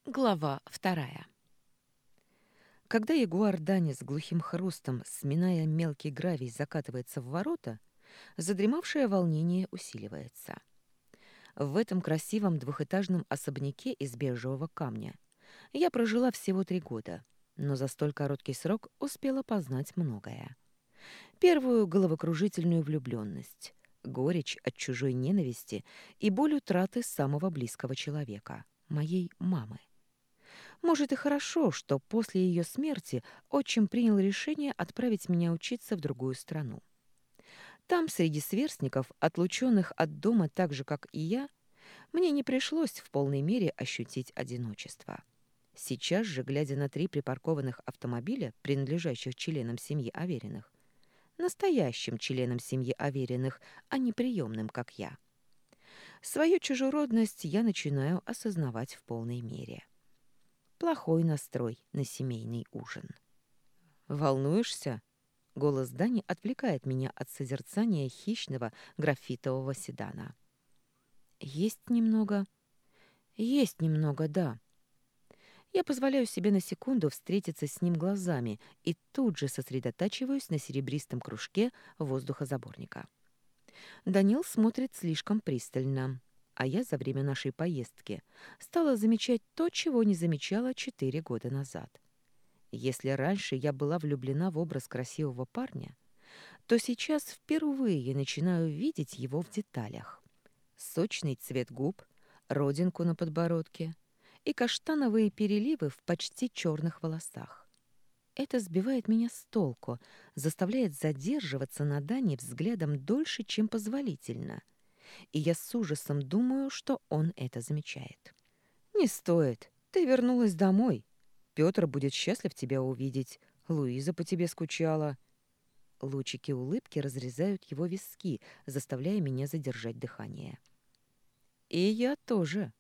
Глава вторая. Когда ягуар Дани с глухим хрустом, сминая мелкий гравий, закатывается в ворота, задремавшее волнение усиливается. В этом красивом двухэтажном особняке из бежевого камня я прожила всего 3 года, но за столь короткий срок успела познать многое. Первую головокружительную влюбленность, горечь от чужой ненависти и боль утраты самого близкого человека, моей мамы. Может, и хорошо, что после ее смерти отчим принял решение отправить меня учиться в другую страну. Там, среди сверстников, отлученных от дома так же, как и я, мне не пришлось в полной мере ощутить одиночество. Сейчас же, глядя на 3 припаркованных автомобиля, принадлежащих членам семьи Авериных, настоящим членам семьи Авериных, а не приемным, как я, свою чужеродность я начинаю осознавать в полной мере. Плохой настрой на семейный ужин. «Волнуешься?» Голос Дани отвлекает меня от созерцания хищного графитового седана. «Есть немного. Есть немного, да». Я позволяю себе на секунду встретиться с ним глазами и тут же сосредотачиваюсь на серебристом кружке воздухозаборника. Данил смотрит слишком пристально, а я за время нашей поездки стала замечать то, чего не замечала 4 года назад. Если раньше я была влюблена в образ красивого парня, то сейчас впервые начинаю видеть его в деталях. Сочный цвет губ, родинку на подбородке и каштановые переливы в почти черных волосах. Это сбивает меня с толку, заставляет задерживаться на Дане взглядом дольше, чем позволительно. И я с ужасом думаю, что он это замечает. «Не стоит. Ты вернулась домой. Пётр будет счастлив тебя увидеть. Луиза по тебе скучала». Лучики улыбки разрезают его виски, заставляя меня задержать дыхание. «И я тоже».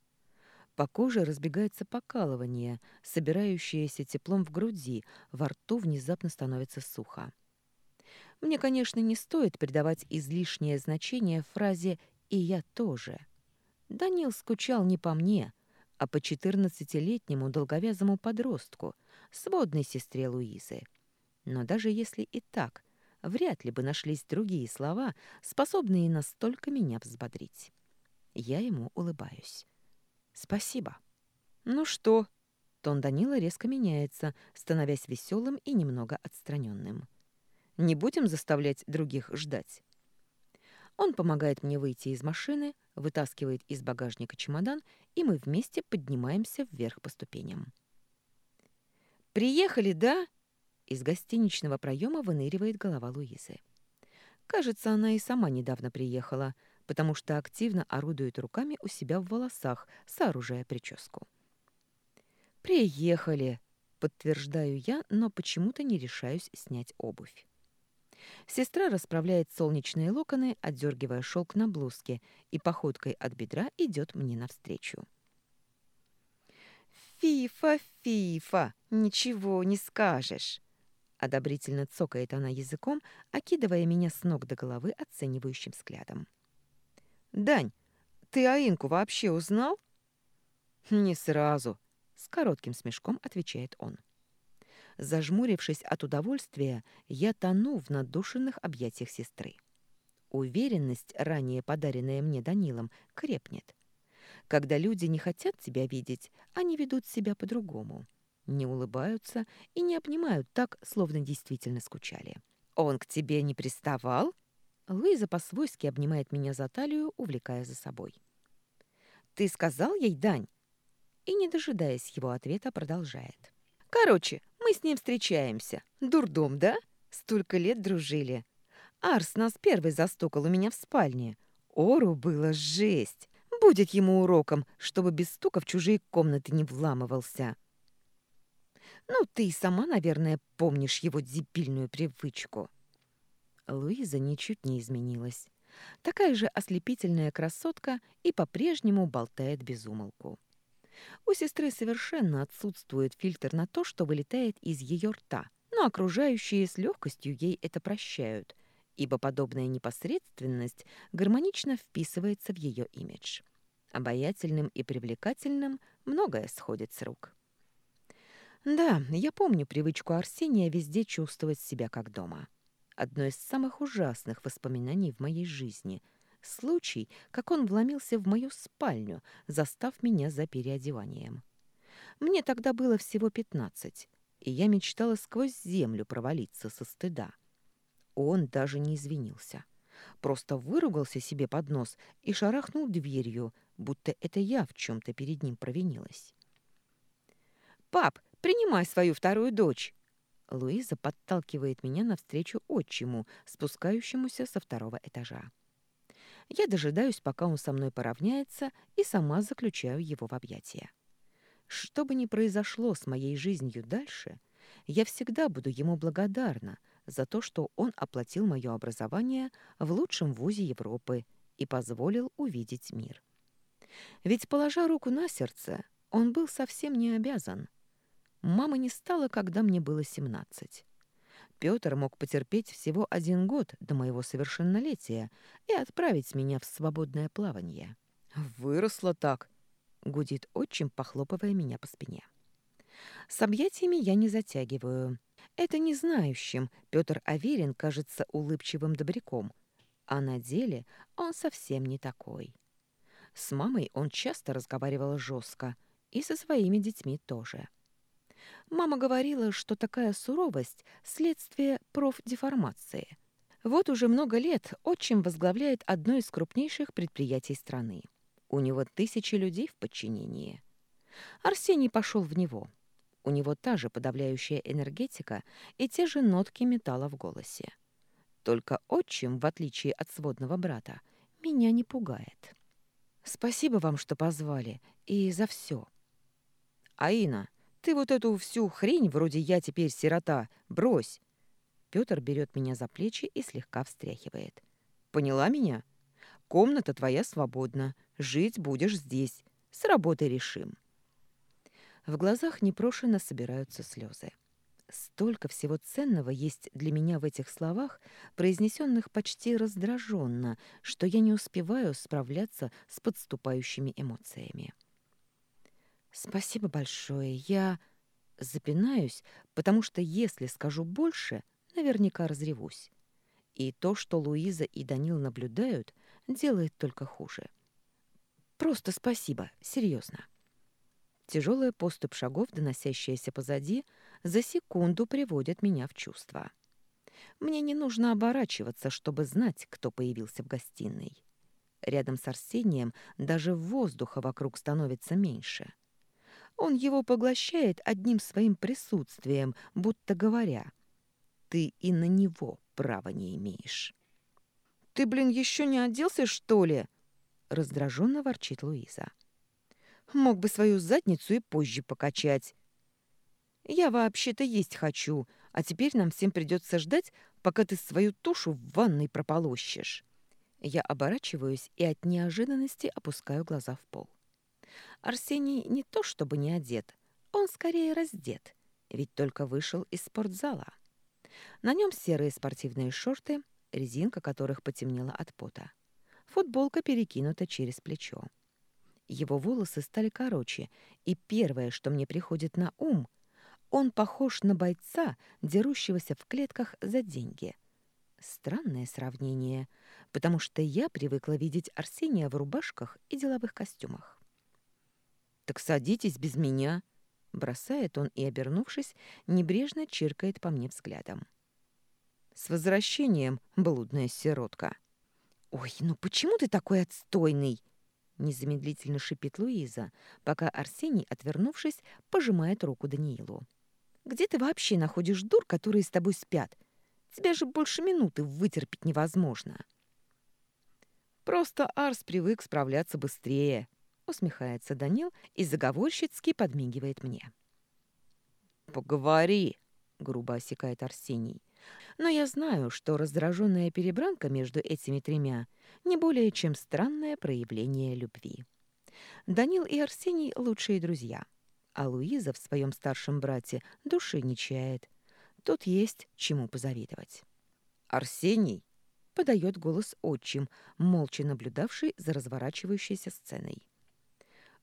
По коже разбегается покалывание, собирающееся теплом в груди, во рту внезапно становится сухо. Мне, конечно, не стоит придавать излишнее значение фразе «и я тоже». Данил скучал не по мне, а по 14-летнему долговязому подростку, сводной сестре Луизы. Но даже если и так, вряд ли бы нашлись другие слова, способные настолько меня взбодрить. Я ему улыбаюсь. «Спасибо». «Ну что?» Тон Данила резко меняется, становясь веселым и немного отстраненным. «Не будем заставлять других ждать». Он помогает мне выйти из машины, вытаскивает из багажника чемодан, и мы вместе поднимаемся вверх по ступеням. «Приехали, да?» Из гостиничного проема выныривает голова Луизы. Кажется, она и сама недавно приехала, потому что активно орудует руками у себя в волосах, сооружая прическу. «Приехали!» — подтверждаю я, но почему-то не решаюсь снять обувь. Сестра расправляет солнечные локоны, отдергивая шелк на блузке, и походкой от бедра идет мне навстречу. «Фифа, Фифа, ничего не скажешь!» Одобрительно цокает она языком, окидывая меня с ног до головы оценивающим взглядом. «Дань, ты Аинку вообще узнал?» «Не сразу», — с коротким смешком отвечает он. Зажмурившись от удовольствия, я тону в надушенных объятиях сестры. Уверенность, ранее подаренная мне Данилом, крепнет. Когда люди не хотят тебя видеть, они ведут себя по-другому. Не улыбаются и не обнимают так, словно действительно скучали. «Он к тебе не приставал?» Луиза по-свойски обнимает меня за талию, увлекая за собой. «Ты сказал ей, Дань?» И, не дожидаясь его ответа, продолжает. «Короче, мы с ним встречаемся. Дурдом, да? Столько лет дружили. Арс нас первый застукал у меня в спальне. Ору было жесть. Будет ему уроком, чтобы без стука в чужие комнаты не вламывался. Ну, ты и сама, наверное, помнишь его дебильную привычку». Луиза ничуть не изменилась. Такая же ослепительная красотка и по-прежнему болтает без умолку. У сестры совершенно отсутствует фильтр на то, что вылетает из ее рта, но окружающие с легкостью ей это прощают, ибо подобная непосредственность гармонично вписывается в ее имидж. Обаятельным и привлекательным многое сходит с рук. Да, я помню привычку Арсения везде чувствовать себя как дома. Одно из самых ужасных воспоминаний в моей жизни — случай, как он вломился в мою спальню, застав меня за переодеванием. Мне тогда было всего 15, и я мечтала сквозь землю провалиться со стыда. Он даже не извинился. Просто выругался себе под нос и шарахнул дверью, будто это я в чем-то перед ним провинилась. «Пап, принимай свою вторую дочь!» Луиза подталкивает меня навстречу отчиму, спускающемуся со второго этажа. Я дожидаюсь, пока он со мной поравняется, и сама заключаю его в объятия. Что бы ни произошло с моей жизнью дальше, я всегда буду ему благодарна за то, что он оплатил мое образование в лучшем вузе Европы и позволил увидеть мир. Ведь, положа руку на сердце, он был совсем не обязан. Мамы не стало, когда мне было 17. Пётр мог потерпеть всего 1 год до моего совершеннолетия и отправить меня в свободное плавание. «Выросла так!» — гудит отчим, похлопывая меня по спине. С объятиями я не затягиваю. Это не знающим Пётр Аверин кажется улыбчивым добряком, а на деле он совсем не такой. С мамой он часто разговаривал жестко, и со своими детьми тоже. Мама говорила, что такая суровость — следствие профдеформации. Вот уже много лет отчим возглавляет одно из крупнейших предприятий страны. У него тысячи людей в подчинении. Арсений пошел в него. У него та же подавляющая энергетика и те же нотки металла в голосе. Только отчим, в отличие от сводного брата, меня не пугает. Спасибо вам, что позвали, и за все. Аина, ты вот эту всю хрень, вроде я теперь сирота, брось. Пётр берет меня за плечи и слегка встряхивает. Поняла меня? Комната твоя свободна. Жить будешь здесь. С работой решим. В глазах непрошено собираются слезы. Столько всего ценного есть для меня в этих словах, произнесенных почти раздраженно, что я не успеваю справляться с подступающими эмоциями. «Спасибо большое. Я запинаюсь, потому что если скажу больше, наверняка разревусь. И то, что Луиза и Данил наблюдают, делает только хуже. Просто спасибо, серьезно». Тяжелая поступь шагов, доносящаяся позади, за секунду приводит меня в чувство. Мне не нужно оборачиваться, чтобы знать, кто появился в гостиной. Рядом с Арсением даже воздуха вокруг становится меньше. Он его поглощает одним своим присутствием, будто говоря: «Ты и на него права не имеешь». «Ты, блин, еще не оделся, что ли?» — раздраженно ворчит Луиза. «Мог бы свою задницу и позже покачать. Я вообще-то есть хочу, а теперь нам всем придется ждать, пока ты свою тушу в ванной прополощешь». Я оборачиваюсь и от неожиданности опускаю глаза в пол. Арсений не то чтобы не одет, он скорее раздет, ведь только вышел из спортзала. На нем серые спортивные шорты, резинка которых потемнела от пота. Футболка перекинута через плечо. Его волосы стали короче, и первое, что мне приходит на ум, он похож на бойца, дерущегося в клетках за деньги. Странное сравнение, потому что я привыкла видеть Арсения в рубашках и деловых костюмах. «Так садитесь без меня», — бросает он и, обернувшись, небрежно чиркает по мне взглядом. «С возвращением, блудная сиротка!» «Ой, ну почему ты такой отстойный?» — незамедлительно шипит Луиза, пока Арсений, отвернувшись, пожимает руку Даниилу. «Где ты вообще находишь дур, которые с тобой спят? Тебя же больше минуты вытерпеть невозможно». «Просто Арс привык справляться быстрее», — усмехается Данил и заговорщицки подмигивает мне. «Поговори», — грубо осекает Арсений. Но я знаю, что раздраженная перебранка между этими тремя не более чем странное проявление любви. Данил и Арсений — лучшие друзья, а Луиза в своем старшем брате души не чает. Тут есть чему позавидовать. «Арсений!» — подает голос отчим, молча наблюдавший за разворачивающейся сценой.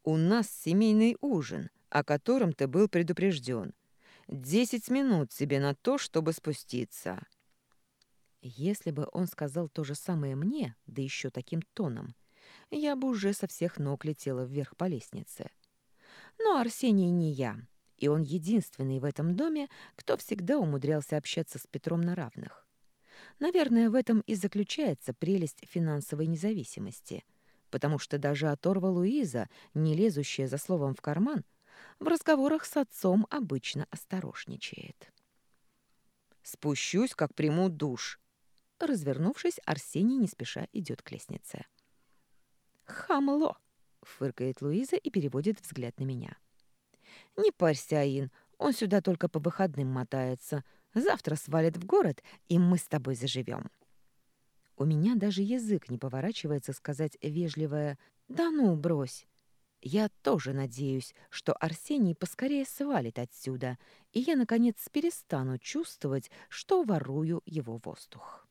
У нас семейный ужин, о котором ты был предупрежден. 10 минут тебе на то, чтобы спуститься». Если бы он сказал то же самое мне, да еще таким тоном, я бы уже со всех ног летела вверх по лестнице. Но Арсений не я, и он единственный в этом доме, кто всегда умудрялся общаться с Петром на равных. Наверное, в этом и заключается прелесть финансовой независимости, потому что даже оторва Луиза, не лезущая за словом в карман, в разговорах с отцом обычно осторожничает. «Спущусь, как приму душ». Развернувшись, Арсений не спеша идет к лестнице. «Хамло!» — фыркает Луиза и переводит взгляд на меня. «Не парься, Аин, он сюда только по выходным мотается. Завтра свалит в город, и мы с тобой заживем». У меня даже язык не поворачивается сказать вежливое «Да ну, брось». Я тоже надеюсь, что Арсений поскорее свалит отсюда, и я, наконец, перестану чувствовать, что ворую его воздух.